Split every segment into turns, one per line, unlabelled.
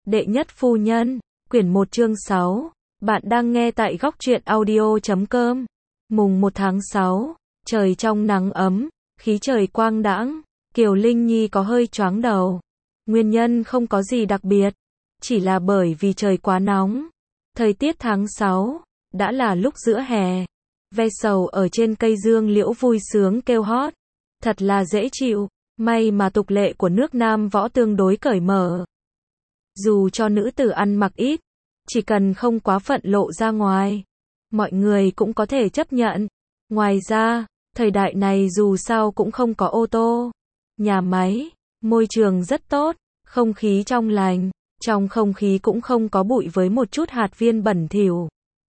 Đệ nhất phu nhân, quyển 1 chương 6. Bạn đang nghe tại góc truyện audio.com. Mùng 1 tháng 6, trời trong nắng ấm, khí trời quang đãng, Kiều Linh Nhi có hơi choáng đầu. Nguyên nhân không có gì đặc biệt, chỉ là bởi vì trời quá nóng. Thời tiết tháng 6, đã là lúc giữa hè. Ve sầu ở trên cây dương liễu vui sướng kêu hót. Thật là dễ chịu, may mà tục lệ của nước Nam Võ tương đối cởi mở. Dù cho nữ tử ăn mặc ít, chỉ cần không quá phận lộ ra ngoài, mọi người cũng có thể chấp nhận. Ngoài ra, thời đại này dù sao cũng không có ô tô, nhà máy, môi trường rất tốt, không khí trong lành, trong không khí cũng không có bụi với một chút hạt viên bẩn thỉu.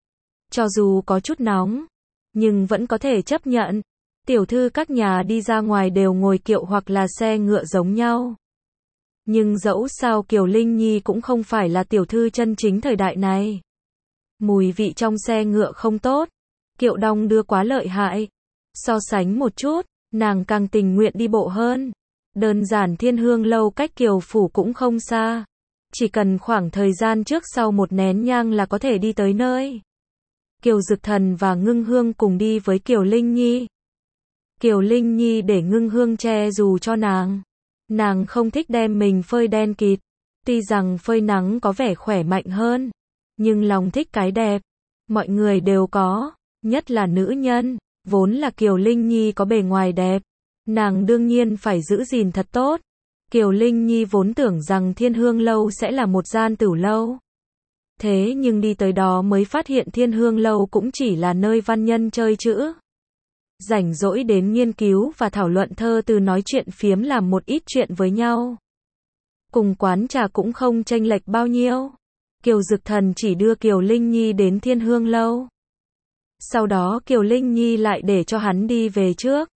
Cho dù có chút nóng, nhưng vẫn có thể chấp nhận. Tiểu thư các nhà đi ra ngoài đều ngồi kiệu hoặc là xe ngựa giống nhau. Nhưng dẫu sao Kiều Linh Nhi cũng không phải là tiểu thư chân chính thời đại này. Mùi vị trong xe ngựa không tốt, kiệu đong đưa quá lợi hại. So sánh một chút, nàng càng tình nguyện đi bộ hơn. Đơn giản Thiên Hương lâu cách Kiều phủ cũng không xa. Chỉ cần khoảng thời gian trước sau một nén nhang là có thể đi tới nơi. Kiều Dực Thần và Ngưng Hương cùng đi với Kiều Linh Nhi. Kiều Linh Nhi để Ngưng Hương che dù cho nàng. Nàng không thích đem mình phơi đen kịt. Tuy rằng phơi nắng có vẻ khỏe mạnh hơn, nhưng lòng thích cái đẹp. Mọi người đều có, nhất là nữ nhân. Vốn là Kiều Linh Nhi có bề ngoài đẹp, nàng đương nhiên phải giữ gìn thật tốt. Kiều Linh Nhi vốn tưởng rằng Thiên Hương lâu sẽ là một gian tửu lâu. Thế nhưng đi tới đó mới phát hiện Thiên Hương lâu cũng chỉ là nơi văn nhân chơi chữ. Rảnh rỗi đến nghiên cứu và thảo luận thơ từ, nói chuyện phiếm, làm một ít chuyện với nhau. Cùng quán trà cũng không chênh lệch bao nhiêu. Kiều Dực Thần chỉ đưa Kiều Linh Nhi đến Thiên Hương lâu. Sau đó Kiều Linh Nhi lại để cho hắn đi về trước.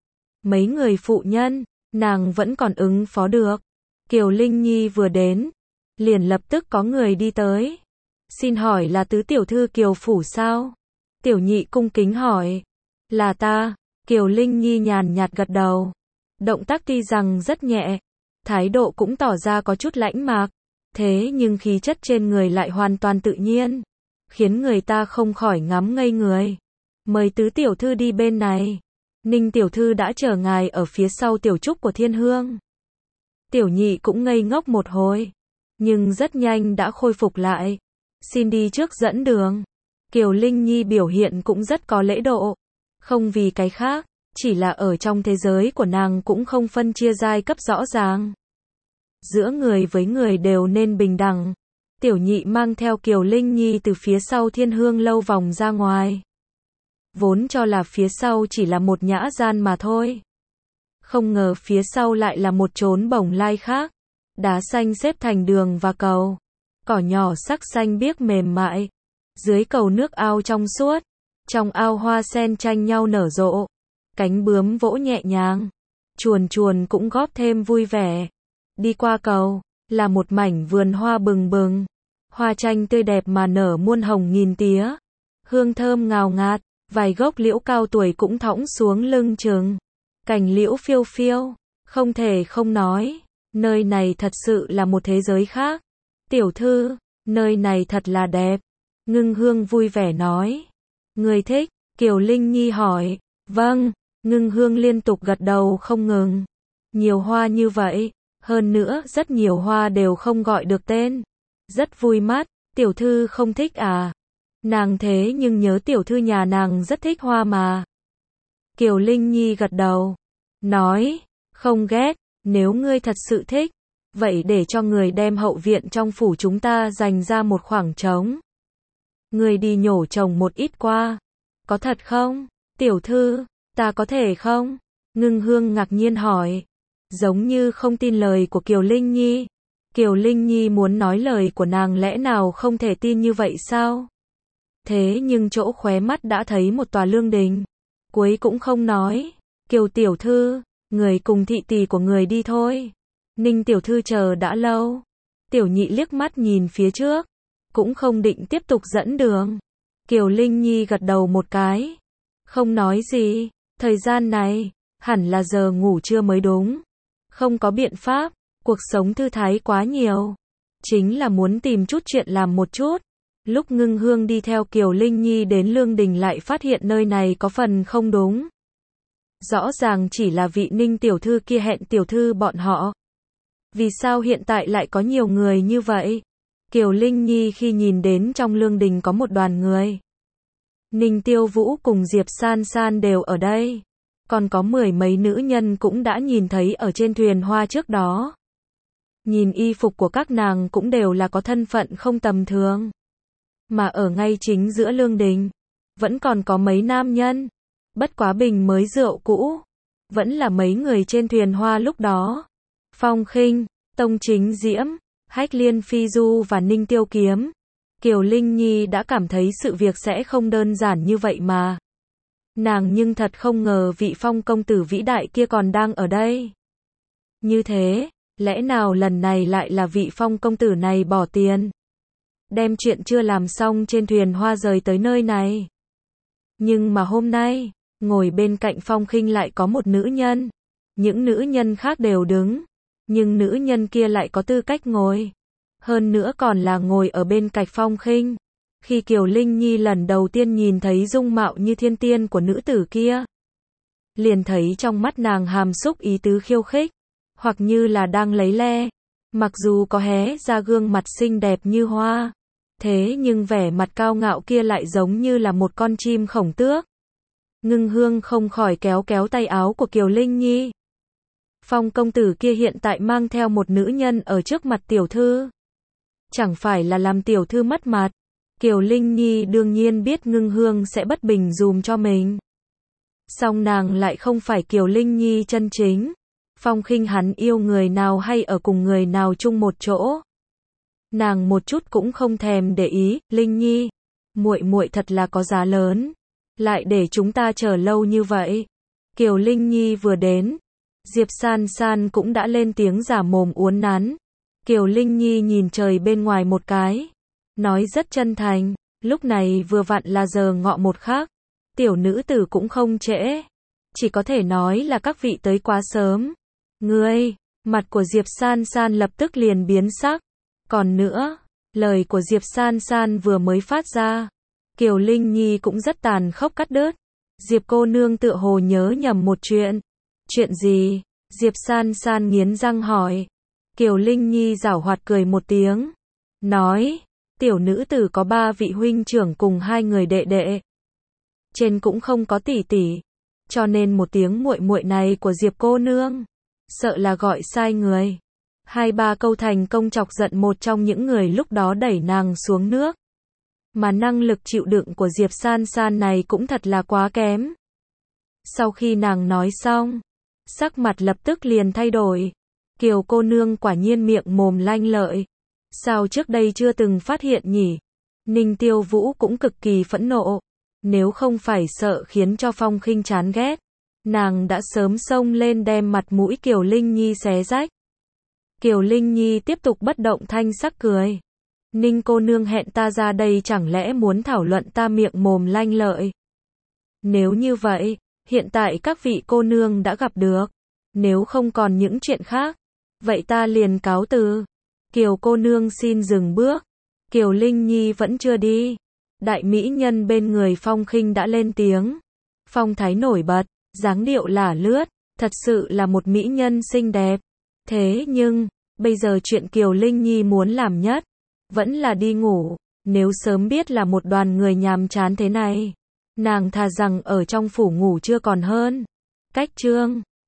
Mấy người phụ nhân, nàng vẫn còn ứng phó được. Kiều Linh Nhi vừa đến, liền lập tức có người đi tới. Xin hỏi là tứ tiểu thư Kiều phủ sao? Tiểu nhị cung kính hỏi. Là ta. Kiều Linh Nhi nhàn nhạt gật đầu. Động tác tuy rằng rất nhẹ, thái độ cũng tỏ ra có chút lãnh mạc. Thế nhưng khí chất trên người lại hoàn toàn tự nhiên, khiến người ta không khỏi ngắm ngây người. Mời tứ tiểu thư đi bên này. Ninh tiểu thư đã chờ ngài ở phía sau tiểu trúc của Thiên Hương. Tiểu nhị cũng ngây ngốc một hồi, nhưng rất nhanh đã khôi phục lại. Xin đi trước dẫn đường. Kiều Linh Nhi biểu hiện cũng rất có lễ độ. Không vì cái khác, chỉ là ở trong thế giới của nàng cũng không phân chia giai cấp rõ ràng. Giữa người với người đều nên bình đẳng. Tiểu nhị mang theo Kiều Linh Nhi từ phía sau Thiên Hương lâu vòng ra ngoài. Vốn cho là phía sau chỉ là một nhã gian mà thôi. Không ngờ phía sau lại là một chốn bồng lai khác. Đá xanh xếp thành đường và cầu. Cỏ nhỏ sắc xanh biếc mềm mại. Dưới cầu nước ao trong suốt. Trong ao hoa sen tranh nhau nở rộ. Cánh bướm vỗ nhẹ nhàng. Chuồn chuồn cũng góp thêm vui vẻ. Đi qua cầu, là một mảnh vườn hoa bừng bừng. Hoa tranh tươi đẹp mà nở muôn hồng nghìn tía. Hương thơm ngào ngạt, vài gốc liễu cao tuổi cũng thõng xuống lưng chừng. Cành liễu phiêu phiêu, không thể không nói, nơi này thật sự là một thế giới khác. Tiểu thư, nơi này thật là đẹp. Ngưng Hương vui vẻ nói. Người thích? Kiều Linh Nhi hỏi. Vâng, Ngưng Hương liên tục gật đầu không ngừng. Nhiều hoa như vậy, hơn nữa rất nhiều hoa đều không gọi được tên. Rất vui mắt. Tiểu thư không thích à? Nàng thế nhưng nhớ tiểu thư nhà nàng rất thích hoa mà. Kiều Linh Nhi gật đầu, nói, không ghét, nếu ngươi thật sự thích, vậy để cho người đem hậu viện trong phủ chúng ta dành ra một khoảng trống. Ngươi đi nhổ trồng một ít qua. Có thật không? Tiểu thư, ta có thể không? Ngưng Hương ngạc nhiên hỏi, giống như không tin lời của Kiều Linh Nhi. Kiều Linh Nhi muốn nói lời của nàng lẽ nào không thể tin như vậy sao? Thế nhưng chỗ khóe mắt đã thấy một tòa lương đình. Cuối cũng không nói. Kiều tiểu thư, người cùng thị tỳ của người đi thôi. Ninh tiểu thư chờ đã lâu. Tiểu nhị liếc mắt nhìn phía trước, cũng không định tiếp tục dẫn đường. Kiều Linh Nhi gật đầu một cái, không nói gì. Thời gian này, hẳn là giờ ngủ trưa mới đúng. Không có biện pháp, cuộc sống thư thái quá nhiều. chính là muốn tìm chút chuyện làm một chút. Lúc Ngưng Hương đi theo Kiều Linh Nhi đến Lương Đình lại phát hiện nơi này có phần không đúng. Rõ ràng chỉ là vị Ninh tiểu thư kia hẹn tiểu thư bọn họ. Vì sao hiện tại lại có nhiều người như vậy? Kiều Linh Nhi khi nhìn đến trong Lương Đình có một đoàn người. Ninh Tiêu Vũ cùng Diệp San San đều ở đây. Còn có 10 mấy nữ nhân cũng đã nhìn thấy ở trên thuyền hoa trước đó. Nhìn y phục của các nàng cũng đều là có thân phận không tầm thường. Mà ở ngay chính giữa Lương Đình, vẫn còn có mấy nam nhân. Bất quá bình mới rượu cũ, vẫn là mấy người trên thuyền hoa lúc đó. Phong Khinh, Tông Chính Diễm, Hách Liên Phi Du và Ninh Tiêu Kiếm. Kiều Linh Nhi đã cảm thấy sự việc sẽ không đơn giản như vậy mà. Nàng nhưng thật không ngờ vị Phong công tử vĩ đại kia còn đang ở đây. Như thế, lẽ nào lần này lại là vị Phong công tử này bỏ tiền, đem chuyện chưa làm xong trên thuyền hoa rời tới nơi này. Nhưng mà hôm nay, ngồi bên cạnh Phong Khinh lại có một nữ nhân. Những nữ nhân khác đều đứng, nhưng nữ nhân kia lại có tư cách ngồi. Hơn nữa còn là ngồi ở bên cạnh Phong Khinh. Khi Kiều Linh Nhi lần đầu tiên nhìn thấy dung mạo như thiên tiên của nữ tử kia, liền thấy trong mắt nàng hàm xúc ý tứ khiêu khích, hoặc như là đang lấy le. Mặc dù có hé ra gương mặt xinh đẹp như hoa, thế nhưng vẻ mặt cao ngạo kia lại giống như là một con chim khổng tước. Ngưng Hương không khỏi kéo kéo tay áo của Kiều Linh Nhi. Phong công tử kia hiện tại mang theo một nữ nhân ở trước mặt tiểu thư. Chẳng phải là làm tiểu thư mất mặt. Kiều Linh Nhi đương nhiên biết Ngưng Hương sẽ bất bình dùm cho mình. Song nàng lại không phải Kiều Linh Nhi chân chính. Phong Khinh hắn yêu người nào hay ở cùng người nào chung một chỗ, nàng một chút cũng không thèm để ý. Linh Nhi, muội muội thật là có giá lớn, lại để chúng ta chờ lâu như vậy. Kiều Linh Nhi vừa đến, Diệp San San cũng đã lên tiếng giả mồm uốn nắn. Kiều Linh Nhi nhìn trời bên ngoài một cái, nói rất chân thành, lúc này vừa vặn là giờ ngọ một khắc, tiểu nữ tử cũng không trễ, chỉ có thể nói là các vị tới quá sớm. Ngươi, mặt của Diệp San San lập tức liền biến sắc. Còn nữa, lời của Diệp San San vừa mới phát ra, Kiều Linh Nhi cũng rất tàn khốc cắt đứt. Diệp cô nương tựa hồ nhớ nhầm một chuyện. Chuyện gì? Diệp San San nghiến răng hỏi. Kiều Linh Nhi giảo hoạt cười một tiếng, nói, tiểu nữ tử có 3 vị huynh trưởng cùng 2 người đệ đệ. Trên cũng không có tỷ tỷ, cho nên một tiếng muội muội này của Diệp cô nương, sợ là gọi sai người. 2-3 câu thành công chọc giận một trong những người lúc đó đẩy nàng xuống nước. Mà năng lực chịu đựng của Diệp San San này cũng thật là quá kém. Sau khi nàng nói xong, sắc mặt lập tức liền thay đổi. Kiều cô nương quả nhiên miệng mồm lanh lợi. Sao trước đây chưa từng phát hiện nhỉ? Ninh Tiêu Vũ cũng cực kỳ phẫn nộ. Nếu không phải sợ khiến cho Phong Khinh chán ghét, nàng đã sớm xông lên đem mặt mũi Kiều Linh Nhi xé rách. Kiều Linh Nhi tiếp tục bất động thanh sắc cười. Ninh cô nương hẹn ta ra đây chẳng lẽ muốn thảo luận ta miệng mồm lanh lợi? Nếu như vậy, hiện tại các vị cô nương đã gặp được. Nếu không còn những chuyện khác, vậy ta liền cáo từ. Kiều cô nương xin dừng bước. Kiều Linh Nhi vẫn chưa đi. Đại mỹ nhân bên người Phong Khinh đã lên tiếng. Phong thái nổi bật, dáng điệu lả lướt, thật sự là một mỹ nhân xinh đẹp. Thế nhưng, bây giờ chuyện Kiều Linh Nhi muốn làm nhất, vẫn là đi ngủ. Nếu sớm biết là một đoàn người nhàm chán thế này, nàng thà rằng ở trong phủ ngủ chưa còn hơn. Cách chương